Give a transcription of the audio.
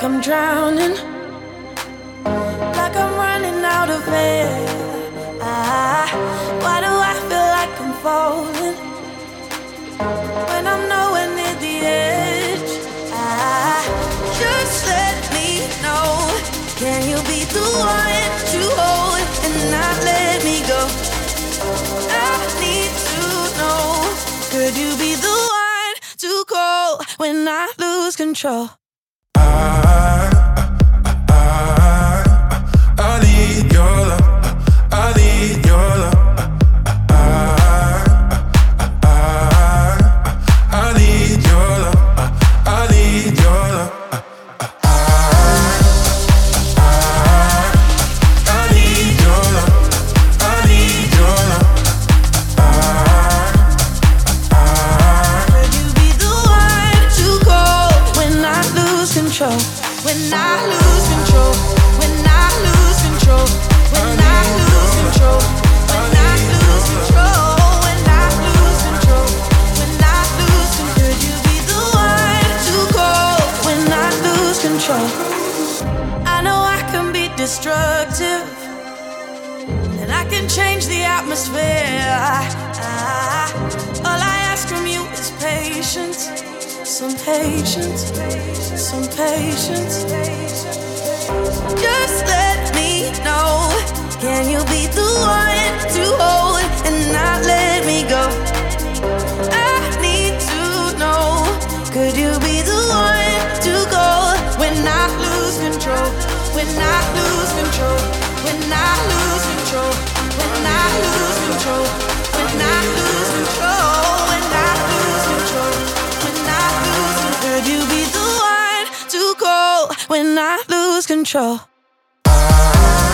I'm drowning, like I'm running out of air. Why do I feel like I'm falling when I'm nowhere near the edge? Just let me know. Can you be the one to hold and not let me go? I need to know. Could you be the one to call when I lose control? I need your love. I need your love. I need your love. I need your love. I need your love. I need your love. Could you be the one to call when I lose control? When I lose control. When I lose control. When I lose control. When I lose control. When I lose control. When I lose control. Could you be the one to call when I lose control? I know I can be destructive, and I can change the atmosphere. All I ask from you is patience, some patience, some patience. Just let me know. Can you be the one to hold and not let me go? I need to know. Could you be the one to go when I lose control? When I lose control. When I lose control. When I lose control. When I lose control. When I lose control. When I lose control. Could you be the one to go when I lose control?